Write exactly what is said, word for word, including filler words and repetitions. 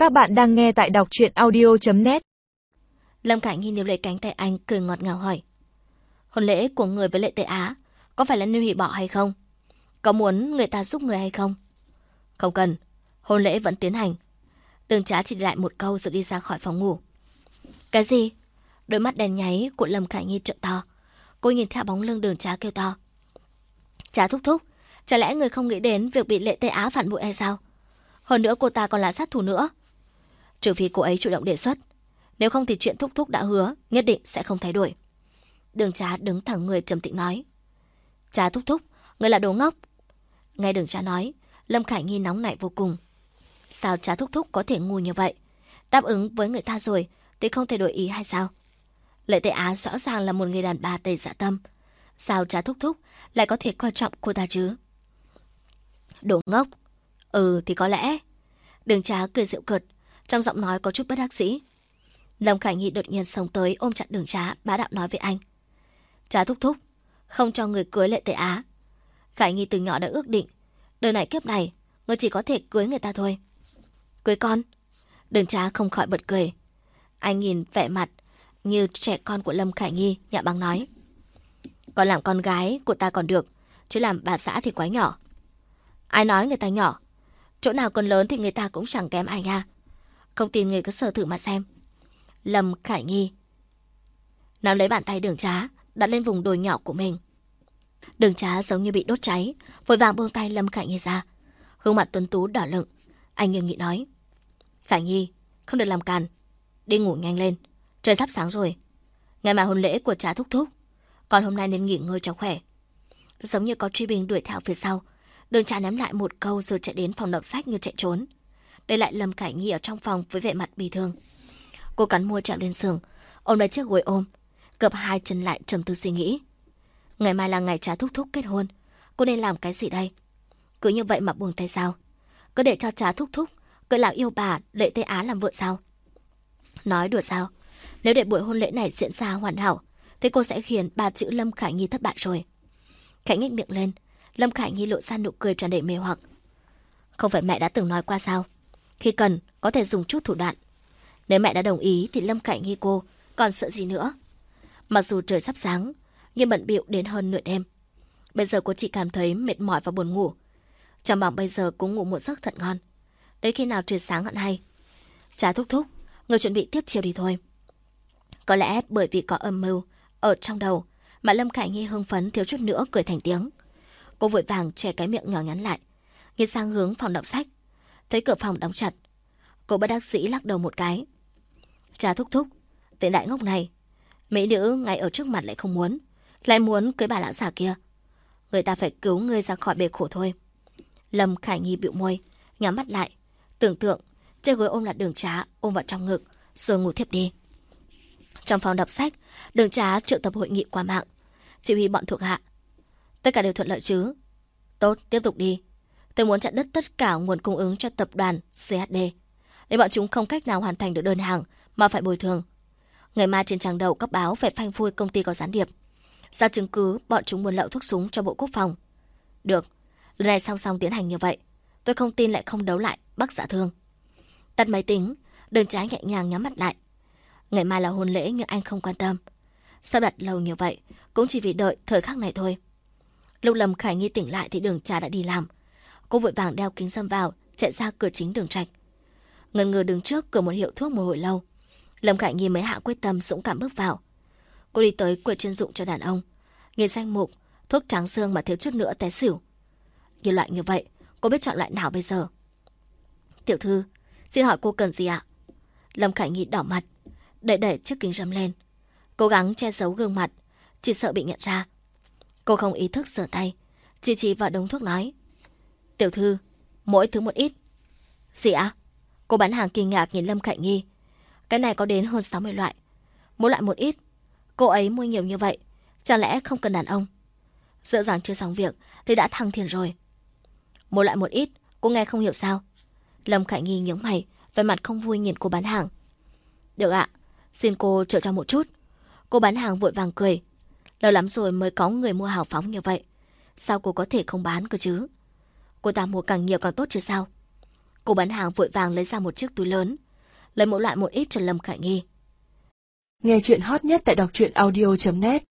Các bạn đang nghe tại đọc truyện audio chấm net. Lâm Khải Nhi níu lấy cánh tay anh, cười ngọt ngào hỏi: hôn lễ của người với Lệ Tây Á có phải là nên hủy bỏ hay không? Có muốn người ta giúp người hay không? Không cần, hôn lễ vẫn tiến hành. Đường Trá chỉ lại một câu rồi đi ra khỏi phòng ngủ. Cái gì? Đôi mắt đèn nháy của Lâm Khải Nhi trợn to. Cô nhìn theo bóng lưng Đường Trá kêu to: Trá thúc thúc, chả lẽ người không nghĩ đến việc bị Lệ Tây Á phản bội hay sao? Hơn nữa cô ta còn là sát thủ nữa. Trừ phi cô ấy chủ động đề xuất, nếu không thì chuyện thúc thúc đã hứa nhất định sẽ không thay đổi. Đường Trá đứng thẳng người trầm tĩnh nói: Trá thúc thúc, người là đồ ngốc. Nghe Đường Trá nói, Lâm Khải Nhi nóng nảy vô cùng. Sao Trá thúc thúc có thể ngu như vậy? Đáp ứng với người ta rồi thì không thể đổi ý hay sao? Lệ Tây Á rõ ràng là một người đàn bà đầy dạ tâm, sao Trá thúc thúc lại có thể coi trọng cô ta chứ? Đồ ngốc. Ừ thì có lẽ. Đường Trá cười giễu cợt, trong giọng nói có chút bất đắc dĩ. Lâm Khải Nhi đột nhiên xông tới ôm chặt Đường Trá, bá đạo nói với anh: Trá thúc thúc, không cho người cưới Lệ Tây Á. Khải Nhi từ nhỏ đã ước định, đời này kiếp này người chỉ có thể cưới người ta thôi. Cưới con? Đường Trá không khỏi bật cười. Anh nhìn vẻ mặt như trẻ con của Lâm Khải Nhi, nhạ báng nói: Còn làm con gái của ta còn được, chứ làm bà xã thì quá nhỏ. Ai nói người ta nhỏ? Chỗ nào còn lớn thì người ta cũng chẳng kém ai nha. Không tin người cứ sờ thử mà xem. Lâm Khải Nhi nắm lấy bàn tay Đường Trá, đặt lên vùng đồi nhỏ của mình. Đường Trá giống như bị đốt cháy, vội vàng buông tay Lâm Khải Nhi ra. Gương mặt tuấn tú đỏ lựng, anh nghiêm nghị nói: Khải Nhi, không được làm càn, đi ngủ nhanh lên, trời sắp sáng rồi. Ngày mai hôn lễ của Trá thúc thúc, còn hôm nay nên nghỉ ngơi cho khỏe. Giống như có truy binh đuổi theo phía sau, Đường Trá ném lại một câu rồi chạy đến phòng đọc sách như chạy trốn. Để lại Lâm Khải Nhi ở trong phòng với vẻ mặt bi thương. Cô cắn môi chạm lên giường, ôm lấy chiếc gối ôm, gập hai chân lại trầm tư suy nghĩ. Ngày mai là ngày Trá thúc thúc kết hôn, cô nên làm cái gì đây? Cứ như vậy mà buông tay sao? Cứ để cho Trá thúc thúc cưỡi lão yêu bà Lệ Tây Á làm vợ sao? Nói đùa sao? Nếu để buổi hôn lễ này diễn ra hoàn hảo thì cô sẽ khiến ba chữ Lâm Khải Nhi thất bại rồi. Khẽ nhếch miệng lên, Lâm Khải Nhi lộ ra nụ cười tràn đầy mê hoặc. Không phải mẹ đã từng nói qua sao? Khi cần có thể dùng chút thủ đoạn. Nếu mẹ đã đồng ý thì Lâm Khải Nhi cô còn sợ gì nữa? Mặc dù trời sắp sáng, nhưng bận bịu đến hơn nửa đêm. Bây giờ cô chỉ cảm thấy mệt mỏi và buồn ngủ. Trong bỏng bây giờ cô ngủ một giấc thật ngon. Đến khi nào trời sáng hẳn hay. Trá thúc thúc, người chuẩn bị tiếp chiều đi thôi. Có lẽ bởi vì có âm mưu ở trong đầu mà Lâm Khải Nhi hưng phấn thiếu chút nữa cười thành tiếng. Cô vội vàng che cái miệng nhỏ nhắn lại, nhìn sang hướng phòng đọc sách. Thấy cửa phòng đóng chặt, cô bất đắc dĩ lắc đầu một cái. Trá thúc thúc, tên đại ngốc này, mỹ nữ ngay ở trước mặt lại không muốn, lại muốn cưới bà lão già kia. Người ta phải cứu người ra khỏi bể khổ thôi. Lâm Khải Nhi bĩu môi, nhắm mắt lại, tưởng tượng chiếc gối ôm là Đường Trá ôm vào trong ngực, rồi ngủ thiếp đi. Trong phòng đọc sách, Đường Trá triệu tập hội nghị qua mạng, chỉ huy bọn thuộc hạ. Tất cả đều thuận lợi chứ? Tốt, tiếp tục đi. Tôi muốn chặn đứt tất cả nguồn cung ứng cho tập đoàn xê hát đê, để bọn chúng không cách nào hoàn thành được đơn hàng mà phải bồi thường. Ngày mai trên trang đầu các báo phải phanh phui công ty có gián điệp, ra chứng cứ bọn chúng buôn lậu thuốc súng cho Bộ Quốc phòng. Được, lần này song song tiến hành như vậy, tôi không tin lại không đấu lại Bắc Dạ Thương. Tắt máy tính, Đường Trá nhẹ nhàng nhắm mắt lại. Ngày mai là hôn lễ nhưng anh không quan tâm. Sao đặt lâu như vậy cũng chỉ vì đợi thời khắc này thôi. Lúc Lâm Khải Nhi tỉnh lại thì Đường Trá đã đi làm. Cô vội vàng đeo kính râm vào, chạy ra cửa chính Đường Trạch. Ngần ngừ đứng trước cửa một hiệu thuốc một hồi lâu, Lâm Khải Nhi mới hạ quyết tâm dũng cảm bước vào. Cô đi tới quầy chuyên dụng cho đàn ông, nhìn danh mục thuốc tráng xương mà thiếu chút nữa té xỉu. Như loại như vậy, cô biết chọn loại nào bây giờ? Tiểu thư, xin hỏi cô cần gì ạ? Lâm Khải Nhi đỏ mặt, đẩy đẩy chiếc kính râm lên, cố gắng che giấu gương mặt, chỉ sợ bị nhận ra. Cô không ý thức sờ tay, chỉ chỉ vào đống thuốc nói: Tiểu thư, mỗi thứ một ít. Gì ạ? Cô bán hàng kinh ngạc nhìn Lâm Khải Nhi. Cái này có đến hơn sáu mươi loại, mỗi loại một ít. Cô ấy mua nhiều như vậy, chẳng lẽ không cần đàn ông? Sợ rằng chưa xong việc thì đã thăng tiền rồi. Mỗi loại một ít, cô nghe không hiểu sao? Lâm Khải Nhi nhướng mày, vẻ mặt không vui nhìn cô bán hàng. Được ạ, xin cô trợ cho một chút. Cô bán hàng vội vàng cười. Lâu lắm rồi mới có người mua hào phóng như vậy, sao cô có thể không bán cơ chứ? Cô ta mua càng nhiều càng tốt chứ sao? Cô bán hàng vội vàng lấy ra một chiếc túi lớn, lấy mỗi loại một ít cho Lâm Khải Nghi. Nghe chuyện hot nhất tại đọc truyện audio chấm net.